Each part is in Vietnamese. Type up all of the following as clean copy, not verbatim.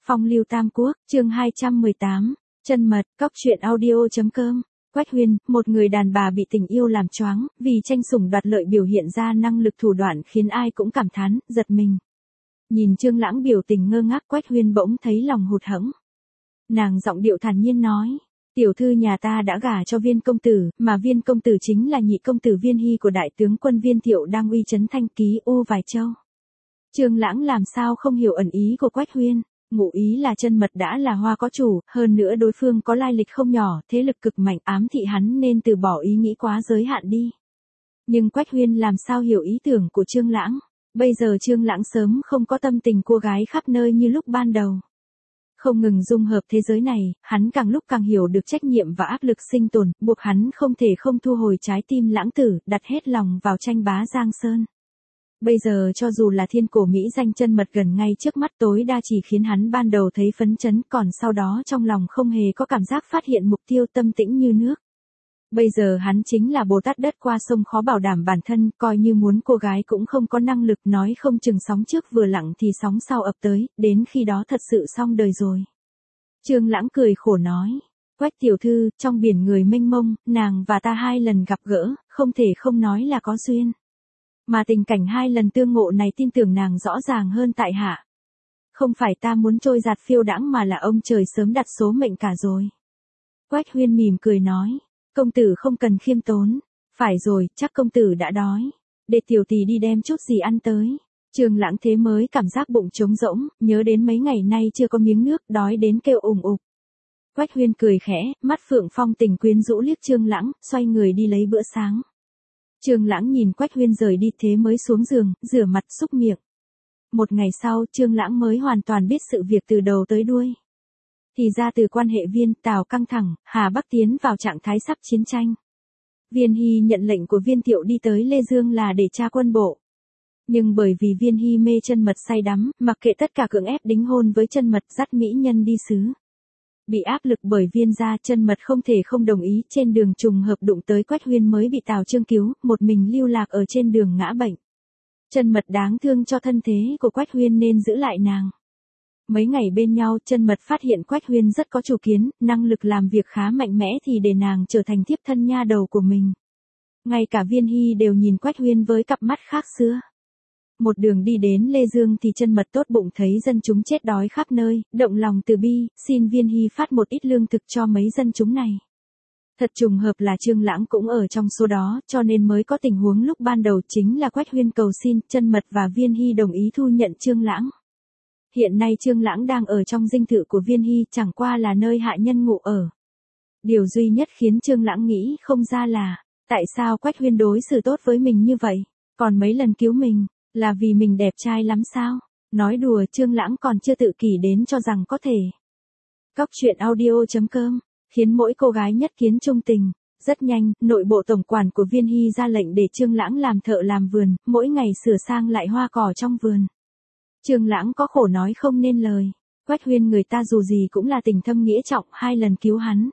Phong lưu Tam Quốc, chương 218, chân mật, cóc truyện audio.com. Quách Huyên, một người đàn bà bị tình yêu làm choáng, vì tranh sủng đoạt lợi biểu hiện ra năng lực thủ đoạn khiến ai cũng cảm thán, giật mình. Nhìn Trương Lãng biểu tình ngơ ngác, Quách Huyên bỗng thấy lòng hụt hẫng. Nàng giọng điệu thản nhiên nói, tiểu thư nhà ta đã gả cho Viên công tử, mà Viên công tử chính là nhị công tử Viên Hy của đại tướng quân Viên Thiệu đang uy chấn Thanh Ký Ô Vài Châu. Trương Lãng làm sao không hiểu ẩn ý của Quách Huyên. Ngụ ý là chân mật đã là hoa có chủ, hơn nữa đối phương có lai lịch không nhỏ, thế lực cực mạnh, ám thị hắn nên từ bỏ ý nghĩ quá giới hạn đi. Nhưng Quách Huyên làm sao hiểu ý tưởng của Trương Lãng. Bây giờ Trương Lãng sớm không có tâm tình cô gái khắp nơi như lúc ban đầu. Không ngừng dung hợp thế giới này, hắn càng lúc càng hiểu được trách nhiệm và áp lực sinh tồn, buộc hắn không thể không thu hồi trái tim Lãng tử, đặt hết lòng vào tranh bá Giang Sơn. Bây giờ cho dù là thiên cổ mỹ danh chân mật gần ngay trước mắt, tối đa chỉ khiến hắn ban đầu thấy phấn chấn, còn sau đó trong lòng không hề có cảm giác phát hiện mục tiêu, tâm tĩnh như nước. Bây giờ hắn chính là Bồ Tát đất qua sông khó bảo đảm bản thân, coi như muốn cô gái cũng không có năng lực, nói không chừng sóng trước vừa lặng thì sóng sau ập tới, đến khi đó thật sự xong đời rồi. Trương Lãng cười khổ nói, Quách tiểu thư, trong biển người mênh mông, nàng và ta 2 lần gặp gỡ, không thể không nói là có duyên. Mà tình cảnh 2 lần tương ngộ này tin tưởng nàng rõ ràng hơn tại hạ. Không phải ta muốn trôi giạt phiêu đãng mà là ông trời sớm đặt số mệnh cả rồi. Quách Huyên mỉm cười nói, công tử không cần khiêm tốn. Phải rồi, chắc công tử đã đói. Để tiểu tỷ đi đem chút gì ăn tới. Trương Lãng thế mới cảm giác bụng trống rỗng, nhớ đến mấy ngày nay chưa có miếng nước, đói đến kêu ủng ục. Quách Huyên cười khẽ, mắt phượng phong tình quyến rũ liếc Trương Lãng, xoay người đi lấy bữa sáng. Trương Lãng nhìn Quách Huyên rời đi thế mới xuống giường, rửa mặt súc miệng. Một ngày sau, Trương Lãng mới hoàn toàn biết sự việc từ đầu tới đuôi. Thì ra từ quan hệ Viên Tào căng thẳng, Hà Bắc tiến vào trạng thái sắp chiến tranh. Viên Hy nhận lệnh của Viên Thiệu đi tới Lê Dương là để tra quân bộ. Nhưng bởi vì Viên Hy mê chân mật say đắm, mặc kệ tất cả cưỡng ép đính hôn với chân mật, dắt mỹ nhân đi xứ. Bị áp lực bởi Viên gia, chân mật không thể không đồng ý, trên đường trùng hợp đụng tới Quách Huyên mới bị Tào Trương cứu, một mình lưu lạc ở trên đường ngã bệnh. Chân mật đáng thương cho thân thế của Quách Huyên nên giữ lại nàng. Mấy ngày bên nhau, chân mật phát hiện Quách Huyên rất có chủ kiến, năng lực làm việc khá mạnh mẽ thì để nàng trở thành thiếp thân nha đầu của mình. Ngay cả Viên Hy đều nhìn Quách Huyên với cặp mắt khác xưa. Một đường đi đến Lê Dương thì chân mật tốt bụng thấy dân chúng chết đói khắp nơi, động lòng từ bi, xin Viên Hy phát một ít lương thực cho mấy dân chúng này. Thật trùng hợp là Trương Lãng cũng ở trong số đó, cho nên mới có tình huống lúc ban đầu chính là Quách Huyên cầu xin, chân mật và Viên Hy đồng ý thu nhận Trương Lãng. Hiện nay Trương Lãng đang ở trong dinh thự của Viên Hy, chẳng qua là nơi hạ nhân ngụ ở. Điều duy nhất khiến Trương Lãng nghĩ không ra là, tại sao Quách Huyên đối xử tốt với mình như vậy, còn mấy lần cứu mình, là vì mình đẹp trai lắm sao? Nói đùa, Trương Lãng còn chưa tự kỷ đến cho rằng có thể. Cóc truyện audio.com, khiến mỗi cô gái nhất kiến trung tình. Rất nhanh, nội bộ tổng quản của Viên Hy ra lệnh để Trương Lãng làm thợ làm vườn, mỗi ngày sửa sang lại hoa cỏ trong vườn. Trương Lãng có khổ nói không nên lời. Quách Huyên người ta dù gì cũng là tình thâm nghĩa trọng, 2 lần cứu hắn.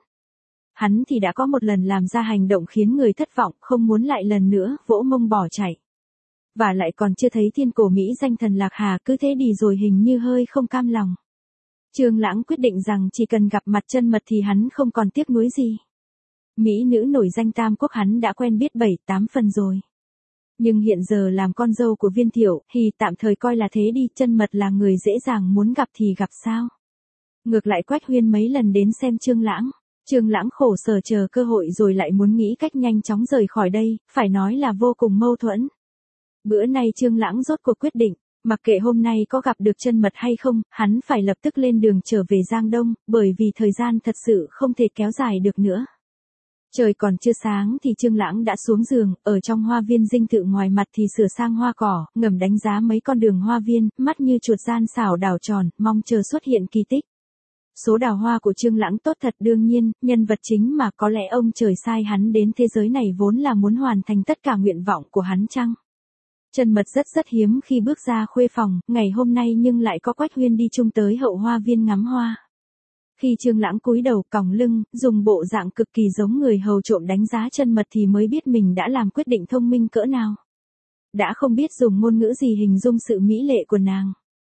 Hắn thì đã có một lần làm ra hành động khiến người thất vọng, không muốn lại lần nữa, vỗ mông bỏ chạy. Và lại còn chưa thấy thiên cổ mỹ danh thần Lạc Hà, cứ thế đi rồi hình như hơi không cam lòng. Trương Lãng quyết định rằng chỉ cần gặp mặt chân mật thì hắn không còn tiếc nuối gì. Mỹ nữ nổi danh Tam Quốc hắn đã quen biết 7-8 phần rồi. Nhưng hiện giờ làm con dâu của Viên Thiệu, thì tạm thời coi là thế đi, chân mật là người dễ dàng muốn gặp thì gặp sao. Ngược lại Quách Huyên mấy lần đến xem Trương Lãng. Trương Lãng khổ sở chờ cơ hội rồi lại muốn nghĩ cách nhanh chóng rời khỏi đây, phải nói là vô cùng mâu thuẫn. Bữa nay Trương Lãng rốt cuộc quyết định, mặc kệ hôm nay có gặp được chân mật hay không, hắn phải lập tức lên đường trở về Giang Đông, bởi vì thời gian thật sự không thể kéo dài được nữa. Trời còn chưa sáng thì Trương Lãng đã xuống giường, ở trong hoa viên dinh thự ngoài mặt thì sửa sang hoa cỏ, ngầm đánh giá mấy con đường hoa viên, mắt như chuột gian xảo đảo tròn, mong chờ xuất hiện kỳ tích. Số đào hoa của Trương Lãng tốt thật, đương nhiên, nhân vật chính mà có lẽ ông trời sai hắn đến thế giới này vốn là muốn hoàn thành tất cả nguyện vọng của hắn chăng? Chân mật rất hiếm khi bước ra khuê phòng, ngày hôm nay nhưng lại có Quách Huyên đi chung tới hậu hoa viên ngắm hoa. Khi Trương Lãng cúi đầu còng lưng, dùng bộ dạng cực kỳ giống người hầu trộm đánh giá chân mật thì mới biết mình đã làm quyết định thông minh cỡ nào. Đã không biết dùng ngôn ngữ gì hình dung sự mỹ lệ của nàng.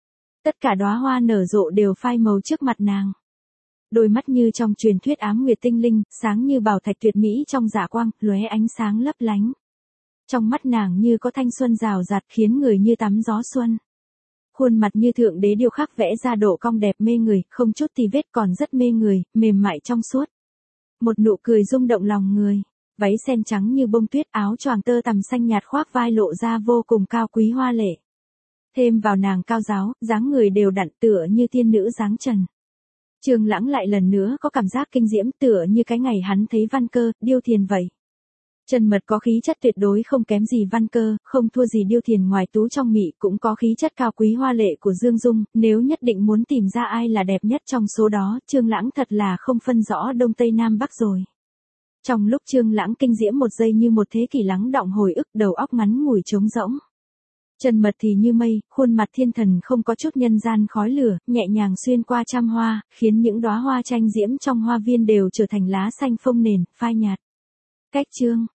Tất cả đóa hoa nở rộ đều phai màu trước mặt nàng. Đôi mắt như trong truyền thuyết ám nguyệt tinh linh, sáng như bảo thạch tuyệt mỹ trong dạ quang, lóe ánh sáng lấp lánh. Trong mắt nàng như có thanh xuân rào rạt khiến người như tắm gió xuân. Khuôn mặt như thượng đế điêu khắc vẽ ra độ cong đẹp mê người, không chút tì vết còn rất mê người, mềm mại trong suốt. Một nụ cười rung động lòng người. Váy sen trắng như bông tuyết, áo choàng tơ tằm xanh nhạt khoác vai lộ ra vô cùng cao quý hoa lệ. Thêm vào nàng cao ráo, dáng người đều đặn tựa như tiên nữ dáng trần. Trương Lãng lại lần nữa có cảm giác kinh diễm tựa như cái ngày hắn thấy Văn Cơ, Điêu Thiền vậy. Trần Mật có khí chất tuyệt đối không kém gì Văn Cơ, không thua gì Điêu Thiền, ngoài tú trong mị cũng có khí chất cao quý hoa lệ của Dương Dung, nếu nhất định muốn tìm ra ai là đẹp nhất trong số đó, Trương Lãng thật là không phân rõ đông tây nam bắc rồi. Trong lúc Trương Lãng kinh diễm một giây như một thế kỷ lắng đọng hồi ức, đầu óc ngắn ngủi trống rỗng. Trần Mật thì như mây, khuôn mặt thiên thần không có chút nhân gian khói lửa, nhẹ nhàng xuyên qua trăm hoa, khiến những đóa hoa tranh diễm trong hoa viên đều trở thành lá xanh phông nền, phai nhạt. Cách chương